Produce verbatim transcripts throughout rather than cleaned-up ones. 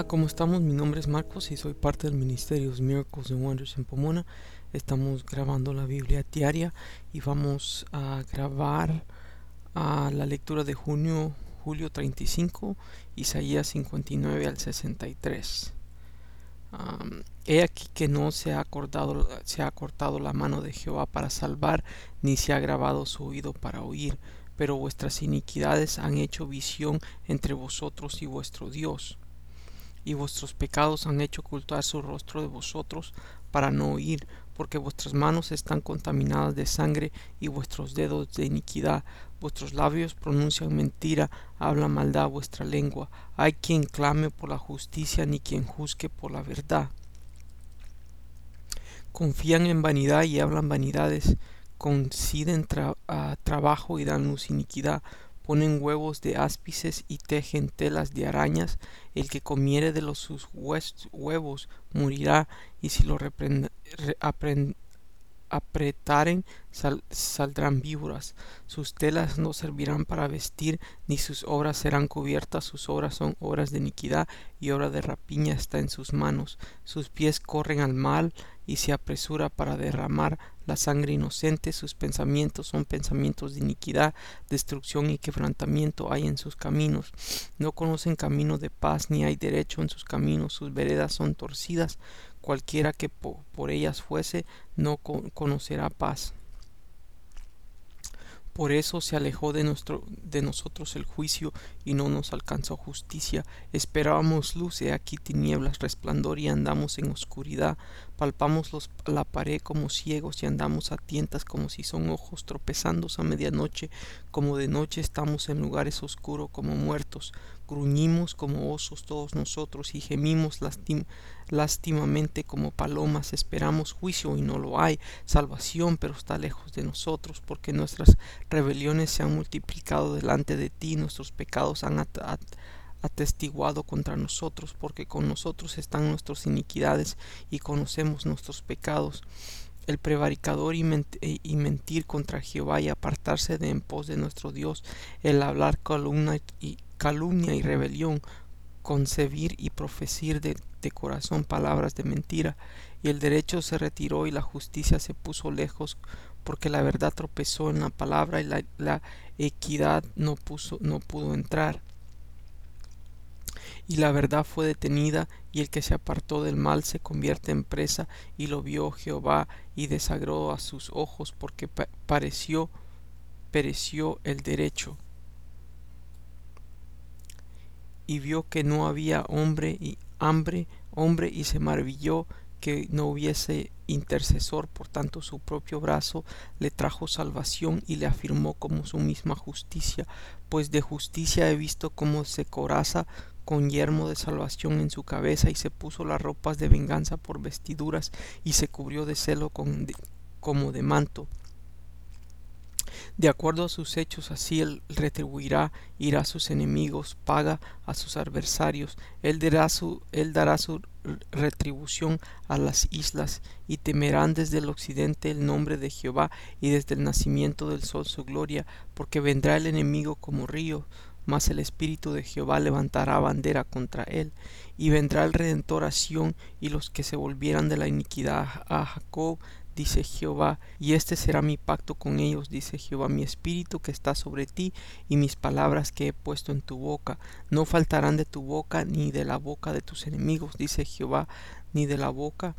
¿Cómo estamos? Mi nombre es Marcos y soy parte del Ministerio Miracles and Wonders en Pomona. Estamos grabando la Biblia diaria y vamos a grabar a la lectura de junio, julio treinta y cinco, Isaías cincuenta y nueve al sesenta y tres. Um, he aquí que no se ha, acordado, se ha cortado la mano de Jehová para salvar, ni se ha grabado su oído para oír, pero vuestras iniquidades han hecho visión entre vosotros y vuestro Dios, y vuestros pecados han hecho ocultar su rostro de vosotros para no oír, porque vuestras manos están contaminadas de sangre y vuestros dedos de iniquidad. Vuestros labios pronuncian mentira, habla maldad vuestra lengua. Hay quien clame por la justicia, ni quien juzgue por la verdad. Confían en vanidad y hablan vanidades, conciden tra uh, trabajo y dan luz iniquidad. Ponen huevos de áspices y tejen telas de arañas. El que comiere de los sus huevos morirá, y si lo reprend, re, aprend, apretaren sal, saldrán víboras. Sus telas no servirán para vestir, ni sus obras serán cubiertas. Sus obras son obras de iniquidad, y obra de rapiña está en sus manos. Sus pies corren al mal, y se apresura para derramar la sangre inocente. Sus pensamientos son pensamientos de iniquidad, destrucción y quebrantamiento hay en sus caminos. No conocen camino de paz, ni hay derecho en sus caminos. Sus veredas son torcidas, cualquiera que po por ellas fuese no con conocerá paz. Por eso se alejó de, nuestro, de nosotros el juicio, y no nos alcanzó justicia. Esperábamos luz, he aquí tinieblas, resplandor, y andamos en oscuridad. Palpamos los, la pared como ciegos, y andamos a tientas como si son ojos, tropezando a medianoche. Como de noche estamos en lugares oscuros como muertos. Gruñimos como osos todos nosotros, y gemimos lastim lástimamente como palomas. Esperamos juicio y no lo hay, salvación, pero está lejos de nosotros, porque nuestras rebeliones se han multiplicado delante de ti, nuestros pecados han at at atestiguado contra nosotros, porque con nosotros están nuestras iniquidades y conocemos nuestros pecados. El prevaricador y, ment y mentir contra Jehová, y apartarse de en pos de nuestro Dios, el hablar calumnia y, calumnia y rebelión, concebir y profecir de, de corazón palabras de mentira. Y el derecho se retiró y la justicia se puso lejos, porque la verdad tropezó en la palabra, y la, la equidad no, puso, no pudo entrar. Y la verdad fue detenida, y el que se apartó del mal se convierte en presa, y lo vio Jehová, y desagradó a sus ojos, porque pa pareció, pereció el derecho. Y vio que no había hombre y hambre, hombre, y se maravilló que no hubiese intercesor. Por tanto su propio brazo le trajo salvación, y le afirmó como su misma justicia. Pues de justicia he visto cómo se coraza con yermo de salvación en su cabeza, y se puso las ropas de venganza por vestiduras, y se cubrió de celo con de, como de manto. De acuerdo a sus hechos, así él retribuirá, irá a sus enemigos, paga a sus adversarios. Él dará su, él dará su retribución a las islas, y temerán desde el occidente el nombre de Jehová, y desde el nacimiento del sol su gloria, porque vendrá el enemigo como río, mas el espíritu de Jehová levantará bandera contra él. Y vendrá el Redentor a Sión, y los que se volvieran de la iniquidad a Jacob, dice Jehová, y este será mi pacto con ellos, dice Jehová, mi espíritu que está sobre ti, y mis palabras que he puesto en tu boca, no faltarán de tu boca, ni de la boca de tus enemigos, dice Jehová, ni de la boca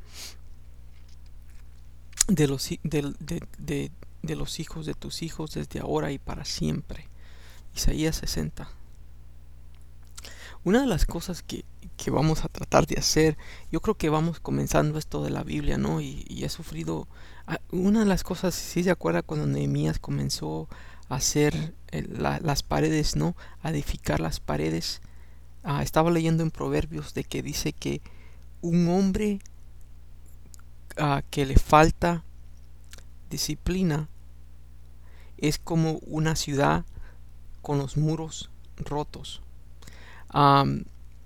de los, de, de, de, de los hijos de tus hijos, desde ahora y para siempre. Isaías sesenta. Una de las cosas que, que vamos a tratar de hacer, yo creo que vamos comenzando esto de la Biblia, ¿no? Y, y he sufrido, una de las cosas, si se acuerda cuando Nehemías comenzó a hacer el, la, las paredes, ¿no? A edificar las paredes. Ah, estaba leyendo en Proverbios de que dice que un hombre ah, que le falta disciplina es como una ciudad con los muros rotos. Um,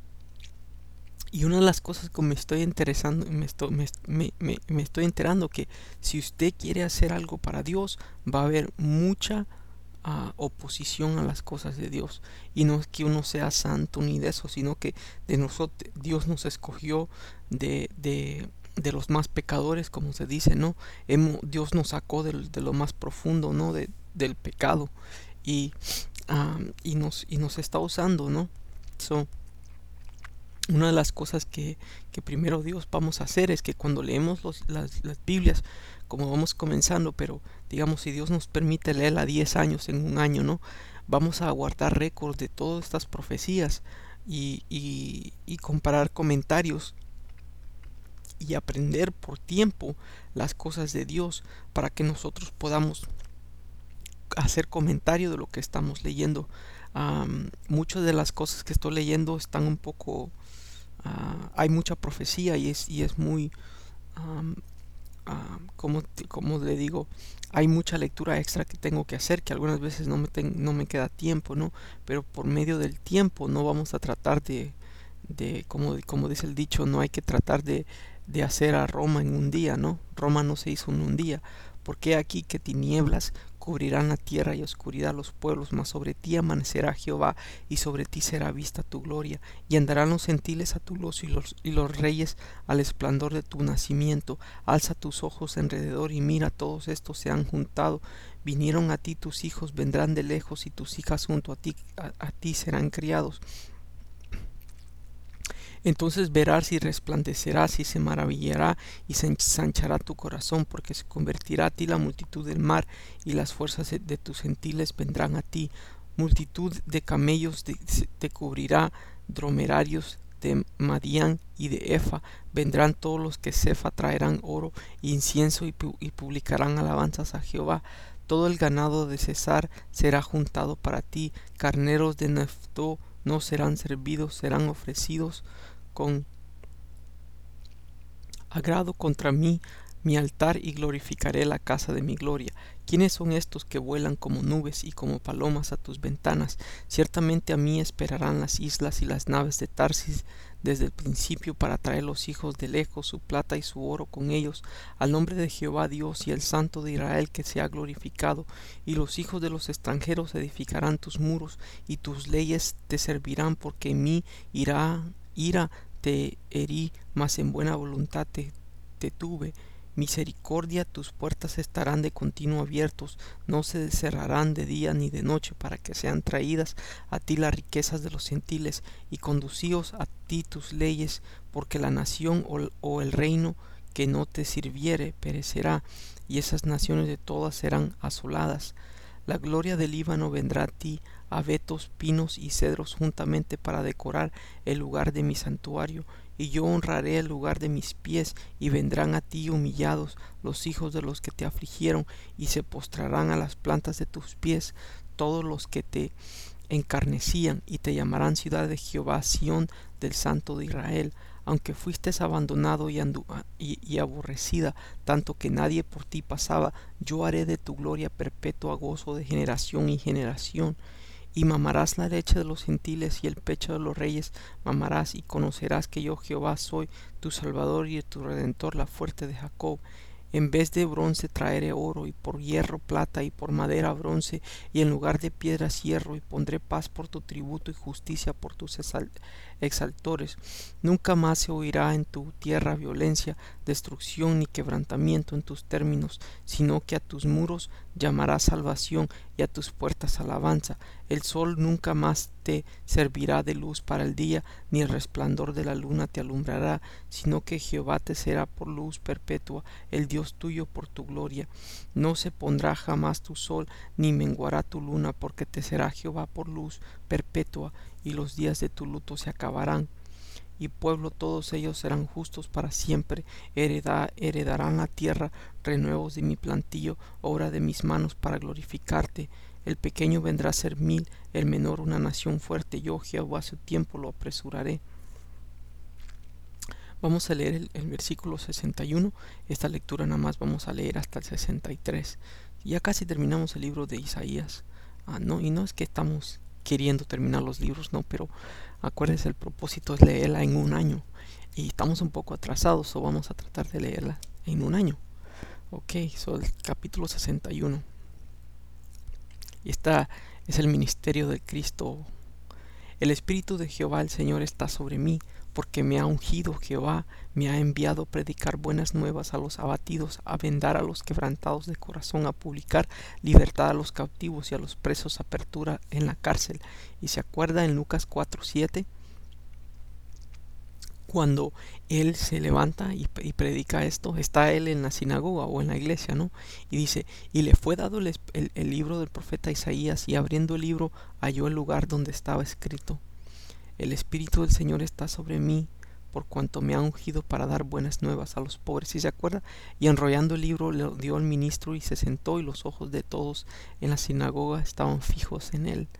y una de las cosas que me estoy interesando, me estoy, me, me, me, me estoy enterando que si usted quiere hacer algo para Dios, va a haber mucha uh, oposición a las cosas de Dios. Y no es que uno sea santo ni de eso, sino que de nosotros Dios nos escogió de, de, de los más pecadores, como se dice, ¿no? Hemos, Dios nos sacó de, de lo más profundo, ¿no? De, del pecado. Y, um, y, nos, y nos está usando, ¿no? So, una de las cosas que, que primero Dios vamos a hacer es que cuando leemos los, las, las Biblias, como vamos comenzando, pero digamos si Dios nos permite leerla diez años en un año, ¿no? Vamos a guardar récords de todas estas profecías y, y, y comparar comentarios y aprender por tiempo las cosas de Dios para que nosotros podamos hacer comentario de lo que estamos leyendo. Um, muchas de las cosas que estoy leyendo están un poco... Uh, hay mucha profecía y es, y es muy... Um, uh, como, como le digo, hay mucha lectura extra que tengo que hacer, que algunas veces no me, ten, no me queda tiempo, ¿no? Pero por medio del tiempo no vamos a tratar de... de como, como dice el dicho, no hay que tratar de, de hacer a Roma en un día, ¿no? Roma no se hizo en un día. Porque aquí que tinieblas cubrirán la tierra y oscuridad los pueblos, mas sobre ti amanecerá Jehová, y sobre ti será vista tu gloria, y andarán los gentiles a tu luz, y los, y los reyes al esplendor de tu nacimiento. Alza tus ojos alrededor y mira, todos estos se han juntado, vinieron a ti tus hijos, vendrán de lejos, y tus hijas junto a ti, a, a ti serán criados. Entonces verás y resplandecerás y se maravillará y se ensanchará tu corazón, porque se convertirá a ti la multitud del mar, y las fuerzas de tus gentiles vendrán a ti. Multitud de camellos te cubrirá, dromerarios de Madián y de Efa. Vendrán todos los que Cefa, traerán oro e incienso y, pu y publicarán alabanzas a Jehová. Todo el ganado de Cesar será juntado para ti. Carneros de Neftó no serán servidos, serán ofrecidos con agrado contra mí, mi altar, y glorificaré la casa de mi gloria. ¿Quiénes son estos que vuelan como nubes y como palomas a tus ventanas? Ciertamente a mí esperarán las islas y las naves de Tarsis desde el principio, para traer los hijos de lejos su plata y su oro con ellos, al nombre de Jehová Dios y el Santo de Israel, que se ha glorificado. Y los hijos de los extranjeros edificarán tus muros, y tus leyes te servirán, porque en mí irá ira te herí, mas en buena voluntad te, te tuve. Misericordia, tus puertas estarán de continuo abiertos, no se cerrarán de día ni de noche, para que sean traídas a ti las riquezas de los gentiles, y conducíos a ti tus leyes, porque la nación o, o el reino que no te sirviere perecerá, y esas naciones de todas serán asoladas. La gloria del Líbano vendrá a ti, abetos, pinos y cedros juntamente, para decorar el lugar de mi santuario. Y yo honraré el lugar de mis pies, y vendrán a ti humillados los hijos de los que te afligieron, y se postrarán a las plantas de tus pies todos los que te encarnecían, y te llamarán ciudad de Jehová, Sión del Santo de Israel. Aunque fuistes abandonado y, y, y aborrecida, tanto que nadie por ti pasaba, yo haré de tu gloria perpetua gozo de generación y generación. Y mamarás la leche de los gentiles, y el pecho de los reyes mamarás, y conocerás que yo Jehová soy tu Salvador y tu Redentor, la fuerte de Jacob. En vez de bronce traeré oro, y por hierro plata, y por madera bronce, y en lugar de piedras hierro, y pondré paz por tu tributo y justicia por tus exaltores. Nunca más se oirá en tu tierra violencia, destrucción ni quebrantamiento en tus términos, sino que a tus muros llamarás salvación, y a tus puertas alabanza. El sol nunca más te servirá de luz para el día, ni el resplandor de la luna te alumbrará, sino que Jehová te será por luz perpetua, el Dios tuyo por tu gloria. No se pondrá jamás tu sol, ni menguará tu luna, porque te será Jehová por luz perpetua, y los días de tu luto se acabarán. Y pueblo todos ellos serán justos para siempre, Heredad, heredarán la tierra, renuevos de mi plantillo, obra de mis manos para glorificarte. El pequeño vendrá a ser mil, el menor una nación fuerte. Yo Jehová a su tiempo lo apresuraré. Vamos a leer el, el versículo sesenta y uno. Esta lectura nada más vamos a leer hasta el sesenta y tres. Ya casi terminamos el libro de Isaías. Ah, no, y no es que estamos queriendo terminar los libros, no, pero acuérdense, el propósito es leerla en un año. Y estamos un poco atrasados, o vamos a tratar de leerla en un año. Ok, so el capítulo sesenta y uno. Y esta es el ministerio de Cristo. El Espíritu de Jehová el Señor está sobre mí, porque me ha ungido Jehová, me ha enviado a predicar buenas nuevas a los abatidos, a vendar a los quebrantados de corazón, a publicar libertad a los cautivos y a los presos apertura en la cárcel. Y se acuerda en Lucas cuatro siete, cuando él se levanta y, y predica esto, está él en la sinagoga o en la iglesia, ¿no? Y dice, y le fue dado el, el, el libro del profeta Isaías, y abriendo el libro halló el lugar donde estaba escrito: el Espíritu del Señor está sobre mí, por cuanto me ha ungido para dar buenas nuevas a los pobres. ¿Y se acuerda? Y enrollando el libro le dio al ministro y se sentó, y los ojos de todos en la sinagoga estaban fijos en él.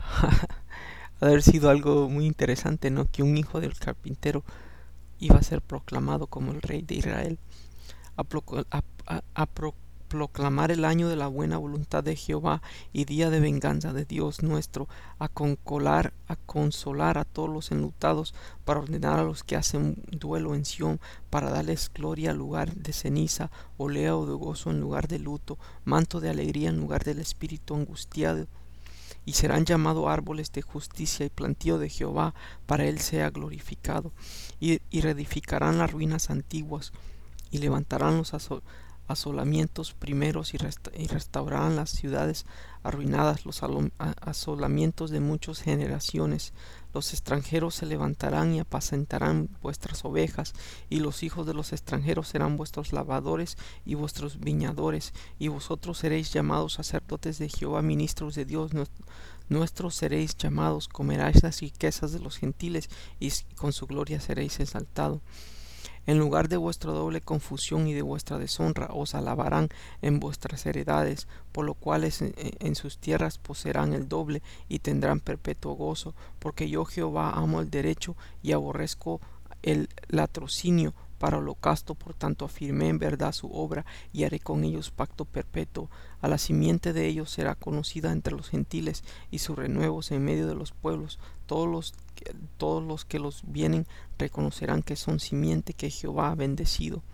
Ha de haber sido algo muy interesante, ¿no? Que un hijo del carpintero iba a ser proclamado como el rey de Israel. A, pro, a, a, a pro, proclamar el año de la buena voluntad de Jehová y día de venganza de Dios nuestro, a consolar, a consolar a todos los enlutados, para ordenar a los que hacen duelo en Sión, para darles gloria en lugar de ceniza, oleo de gozo en lugar de luto, manto de alegría en lugar del espíritu angustiado. Y serán llamados árboles de justicia y plantío de Jehová, para él sea glorificado. Y, y reedificarán las ruinas antiguas, y levantarán los asol asolamientos primeros, y, resta y restaurarán las ciudades arruinadas, los asolamientos de muchas generaciones. Los extranjeros se levantarán y apacentarán vuestras ovejas, y los hijos de los extranjeros serán vuestros lavadores y vuestros viñadores, y vosotros seréis llamados sacerdotes de Jehová, ministros de Dios nuestros seréis llamados. Comeráis las riquezas de los gentiles, y con su gloria seréis exaltados. En lugar de vuestra doble confusión y de vuestra deshonra os alabarán en vuestras heredades, por lo cual en, en sus tierras poseerán el doble y tendrán perpetuo gozo, porque yo Jehová amo el derecho y aborrezco el latrocinio. Para holocausto, por tanto, afirmé en verdad su obra, y haré con ellos pacto perpetuo. A la simiente de ellos será conocida entre los gentiles, y sus renuevos en medio de los pueblos. Todos los, todos los que los vienen reconocerán que son simiente que Jehová ha bendecido.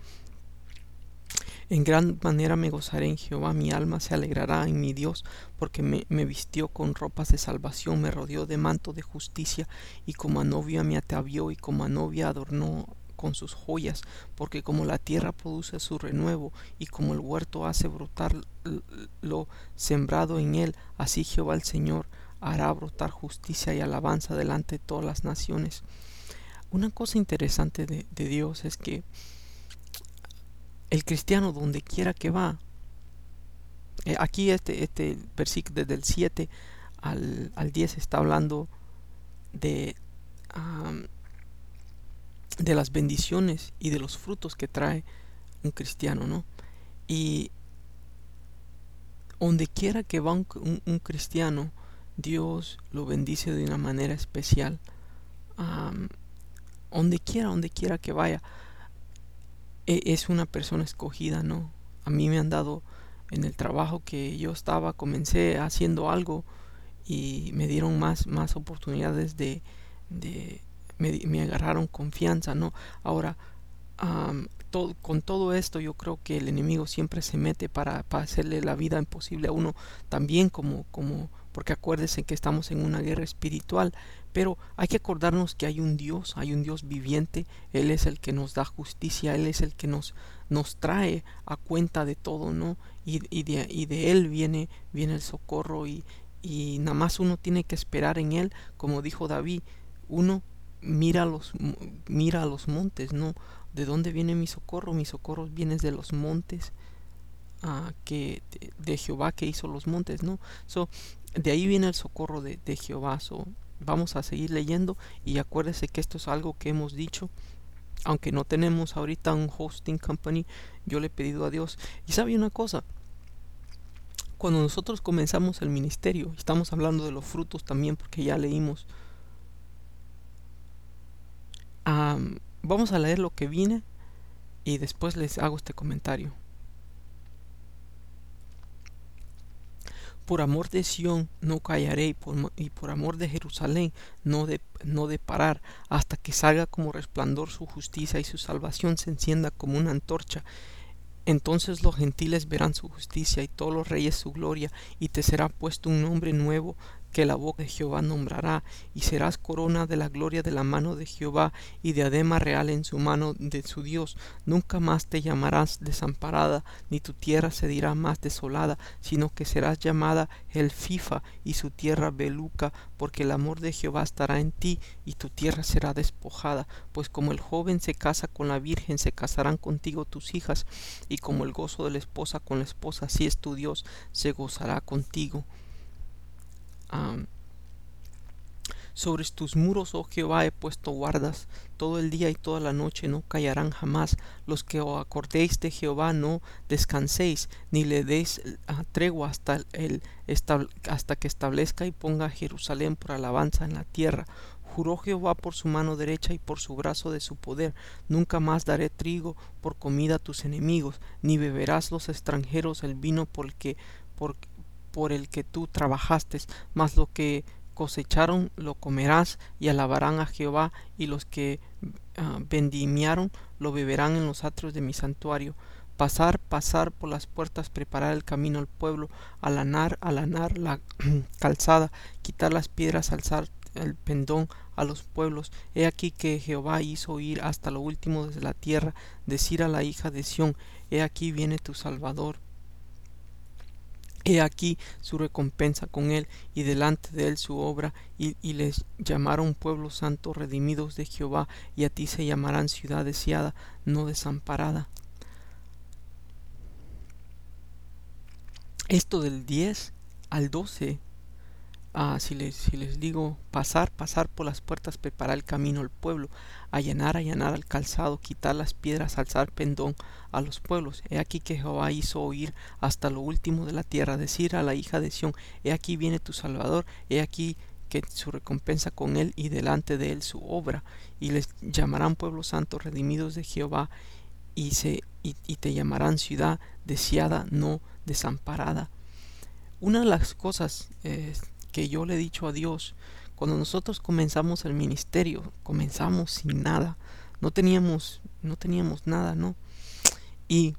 En gran manera me gozaré en Jehová, mi alma se alegrará en mi Dios, porque me, me vistió con ropas de salvación, me rodeó de manto de justicia, y como a novia me atavió, y como a novia adornó con sus joyas, porque como la tierra produce su renuevo, y como el huerto hace brotar lo sembrado en él, así Jehová el Señor hará brotar justicia y alabanza delante de todas las naciones. Una cosa interesante de, de Dios es que el cristiano, donde quiera que va, eh, aquí este, este versículo desde el siete al, al diez está hablando de um, de las bendiciones y de los frutos que trae un cristiano, ¿no? Y donde quiera que va un, un, un cristiano, Dios lo bendice de una manera especial. Um, donde quiera, donde quiera que vaya, e, es una persona escogida, ¿no? A mí me han dado en el trabajo que yo estaba, comencé haciendo algo y me dieron más, más oportunidades de, de Me, me agarraron confianza, ¿no? Ahora, um, todo, con todo esto yo creo que el enemigo siempre se mete para, para hacerle la vida imposible a uno también, como, como, porque acuérdense que estamos en una guerra espiritual, pero hay que acordarnos que hay un Dios, hay un Dios viviente. Él es el que nos da justicia, Él es el que nos, nos trae a cuenta de todo, ¿no? Y, y, de, y de Él viene, viene el socorro, y, y nada más uno tiene que esperar en Él, como dijo David, uno mira los mira a los montes, ¿no? ¿De dónde viene mi socorro? Mi socorro viene de los montes, uh, que de, de Jehová que hizo los montes, ¿no? So, de ahí viene el socorro de, de Jehová. So, vamos a seguir leyendo, y acuérdese que esto es algo que hemos dicho. Aunque no tenemos ahorita un hosting company, yo le he pedido a Dios. Y sabe una cosa, cuando nosotros comenzamos el ministerio, estamos hablando de los frutos también, porque ya leímos. Um, vamos a leer lo que viene y después les hago este comentario. Por amor de Sión no callaré, y por, y por amor de Jerusalén no de, no de parar, hasta que salga como resplandor su justicia y su salvación se encienda como una antorcha Entonces los gentiles verán su justicia y todos los reyes su gloria, y te será puesto un nombre nuevo que la boca de Jehová nombrará, y serás corona de la gloria de la mano de Jehová, y diadema real en su mano de su Dios. Nunca más te llamarás desamparada, ni tu tierra se dirá más desolada, sino que serás llamada Elfifa, y su tierra Beluca, porque el amor de Jehová estará en ti, y tu tierra será despojada. Pues como el joven se casa con la virgen, se casarán contigo tus hijas, y como el gozo de la esposa con la esposa, así es tu Dios, se gozará contigo. Um, sobre tus muros, oh Jehová, he puesto guardas, todo el día y toda la noche no callarán jamás. Los que os acordéis de Jehová no descanséis, ni le deis uh, tregua hasta, el, hasta que establezca y ponga a Jerusalén por alabanza en la tierra. Juró Jehová por su mano derecha y por su brazo de su poder: nunca más daré trigo por comida a tus enemigos, ni beberás los extranjeros el vino por el que, por, por el que tú trabajaste, mas lo que cosecharon lo comerás, y alabarán a Jehová, y los que uh, vendimiaron lo beberán en los atrios de mi santuario. Pasar, pasar por las puertas, preparar el camino al pueblo, alanar, alanar la calzada, quitar las piedras, alzar el pendón a los pueblos. He aquí que Jehová hizo oír hasta lo último desde la tierra, decir a la hija de Sión: he aquí viene tu Salvador. He aquí su recompensa con él, y delante de él su obra, y, y les llamaron pueblo santo, redimidos de Jehová, y a ti se llamarán ciudad deseada, no desamparada. Esto del diez al doce, ah, si, les, si les digo pasar, pasar por las puertas, preparar el camino al pueblo, allanar, allanar al calzado, quitar las piedras, alzar pendón a los pueblos. He aquí que Jehová hizo oír hasta lo último de la tierra, decir a la hija de Sión: he aquí viene tu Salvador, he aquí que su recompensa con él, y delante de él su obra. Y les llamarán pueblo santo, redimidos de Jehová, y, se, y, y te llamarán ciudad deseada, no desamparada. Una de las cosas eh, que yo le he dicho a Dios, cuando nosotros comenzamos el ministerio, comenzamos sin nada, no teníamos, no teníamos nada, ¿no? Y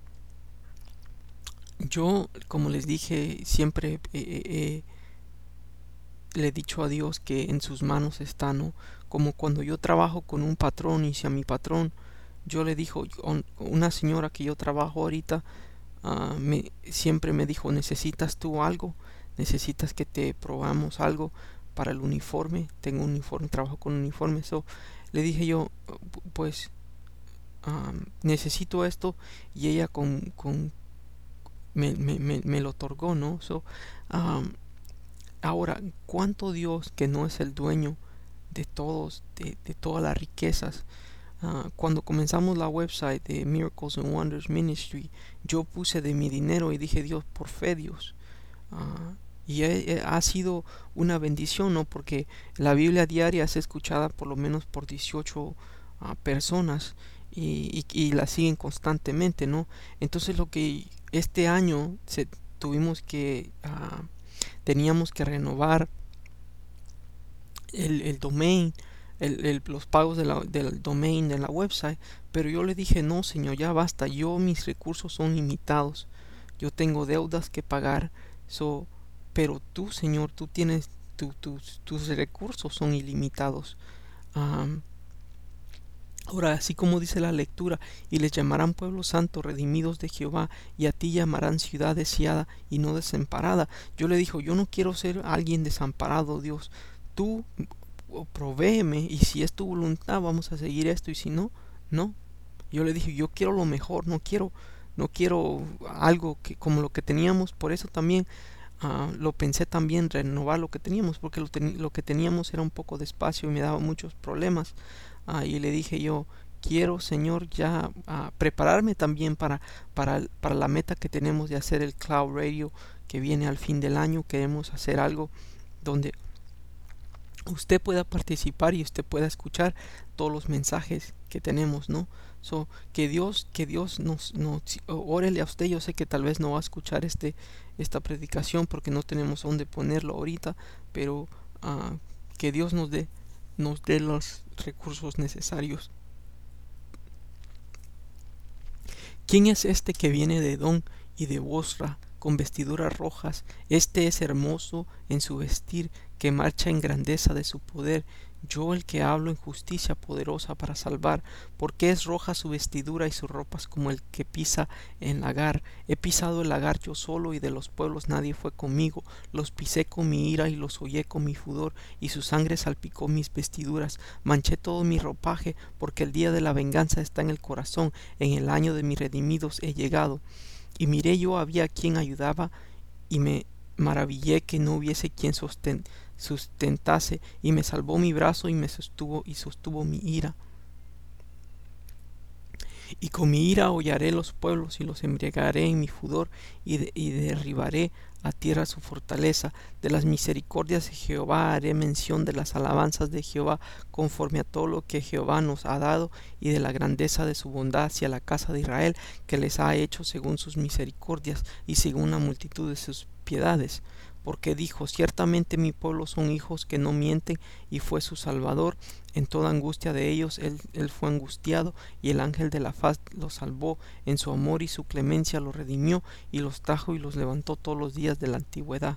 yo, como les dije, siempre eh, eh, le he dicho a Dios que en sus manos está, ¿no? Como cuando yo trabajo con un patrón, y si a mi patrón, yo le dijo, una señora que yo trabajo ahorita, uh, me, siempre me dijo: ¿necesitas tú algo? ¿Necesitas que te probamos algo para el uniforme? Tengo un uniforme, trabajo con uniforme. So, le dije yo, pues um, necesito esto, y ella con, con me, me, me, me lo otorgó, ¿no? So, um, ahora, ¿cuánto Dios, que no es el dueño de todos, de, de todas las riquezas? Uh, cuando comenzamos la website de Miracles and Wonders Ministry, yo puse de mi dinero y dije: Dios, por fe, Dios. Uh, y he, he, ha sido una bendición, ¿no? Porque la Biblia diaria es escuchada por lo menos por dieciocho uh, personas, y, y, y la siguen constantemente, ¿no? Entonces, lo que este año se, tuvimos que uh, teníamos que renovar el, el domain, el, el, los pagos de la, del domain de la website. Pero yo le dije: no, Señor, ya basta. Yo, mis recursos son limitados, yo tengo deudas que pagar. So, pero tú, Señor, tú tienes tu, tus, tus recursos son ilimitados. Um, ahora, así como dice la lectura: y les llamarán pueblo santo, redimidos de Jehová, y a ti llamarán ciudad deseada y no desamparada. Yo le dije: yo no quiero ser alguien desamparado, Dios. Tú provéeme, y si es tu voluntad vamos a seguir esto, y si no, no. Yo le dije: yo quiero lo mejor, no quiero no quiero algo que como lo que teníamos. Por eso también uh, lo pensé también, renovar lo que teníamos, porque lo, ten, lo que teníamos era un poco de espacio y me daba muchos problemas. Uh, y le dije yo: quiero, Señor, ya uh, prepararme también para, para, para la meta que tenemos de hacer el Cloud Radio, que viene al fin del año. Queremos hacer algo donde usted pueda participar y usted pueda escuchar todos los mensajes que tenemos, ¿no? So, que Dios, que Dios nos, nos órele a usted. Yo sé que tal vez no va a escuchar este, esta predicación porque no tenemos dónde ponerlo ahorita, pero uh, que Dios nos dé, nos dé los recursos necesarios. ¿Quién es este que viene de Edom y de Bosra con vestiduras rojas? Este es hermoso en su vestir, que marcha en grandeza de su poder. Yo, el que hablo en justicia poderosa para salvar. Porque es roja su vestidura y sus ropas como el que pisa en lagar. He pisado el lagar yo solo, y de los pueblos nadie fue conmigo. Los pisé con mi ira y los hollé con mi furor, y su sangre salpicó mis vestiduras. Manché todo mi ropaje, porque el día de la venganza está en el corazón. En el año de mis redimidos he llegado. Y miré yo había quien ayudaba, y me maravillé que no hubiese quien sosten- sustentase, y me salvó mi brazo y me sostuvo y sostuvo mi ira. Y con mi ira hollaré los pueblos y los embriagaré en mi furor, y, de- y derribaré a tierra su fortaleza. De las misericordias de Jehová haré mención, de las alabanzas de Jehová, conforme a todo lo que Jehová nos ha dado, y de la grandeza de su bondad hacia la casa de Israel, que les ha hecho según sus misericordias y según la multitud de sus piedades. Porque dijo: ciertamente mi pueblo son hijos que no mienten, y fue su salvador. En toda angustia de ellos él, él fue angustiado, y el ángel de la faz los salvó. En su amor y su clemencia los redimió, y los trajo y los levantó todos los días de la antigüedad.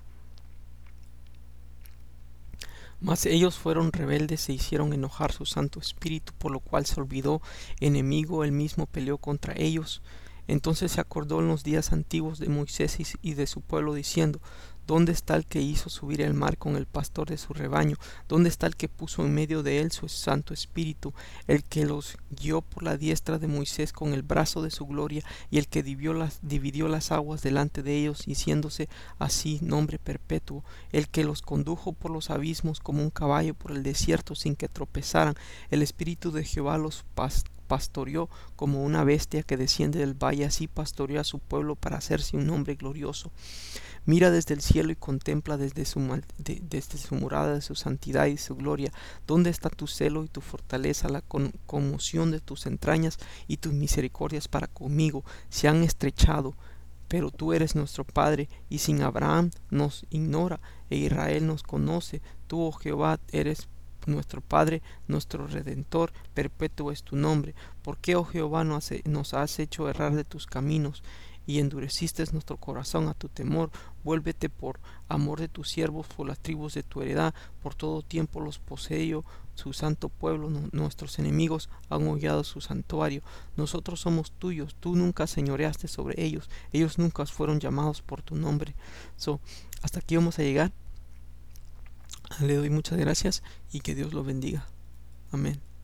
Mas ellos fueron rebeldes e hicieron enojar su Santo Espíritu, por lo cual se olvidó. Enemigo él mismo peleó contra ellos. Entonces se acordó en los días antiguos de Moisés y de su pueblo, diciendo: ¿dónde está el que hizo subir el mar con el pastor de su rebaño? ¿Dónde está el que puso en medio de él su Santo Espíritu? El que los guió por la diestra de Moisés con el brazo de su gloria, y el que dividió las, dividió las aguas delante de ellos, diciéndose así nombre perpetuo. El que los condujo por los abismos como un caballo por el desierto, sin que tropezaran. El Espíritu de Jehová los pastoreó pastoreó como una bestia que desciende del valle, así pastoreó a su pueblo para hacerse un nombre glorioso. Mira desde el cielo y contempla desde su, mal, de, desde su morada de su santidad y su gloria. ¿Dónde está tu celo y tu fortaleza, la con, conmoción de tus entrañas y tus misericordias para conmigo? Se han estrechado, pero tú eres nuestro Padre, y sin Abraham nos ignora, e Israel nos conoce. Tú, oh Jehová, eres nuestro Padre, nuestro Redentor, perpetuo es tu nombre. ¿Por qué, oh Jehová, nos, nos has hecho errar de tus caminos, y endureciste nuestro corazón a tu temor? Vuélvete por amor de tus siervos, por las tribus de tu heredad. Por todo tiempo los poseyó su santo pueblo. Nuestros enemigos han hollado su santuario. Nosotros somos tuyos, tú nunca señoreaste sobre ellos, ellos nunca fueron llamados por tu nombre. So, hasta aquí vamos a llegar. Le doy muchas gracias y que Dios lo bendiga. Amén.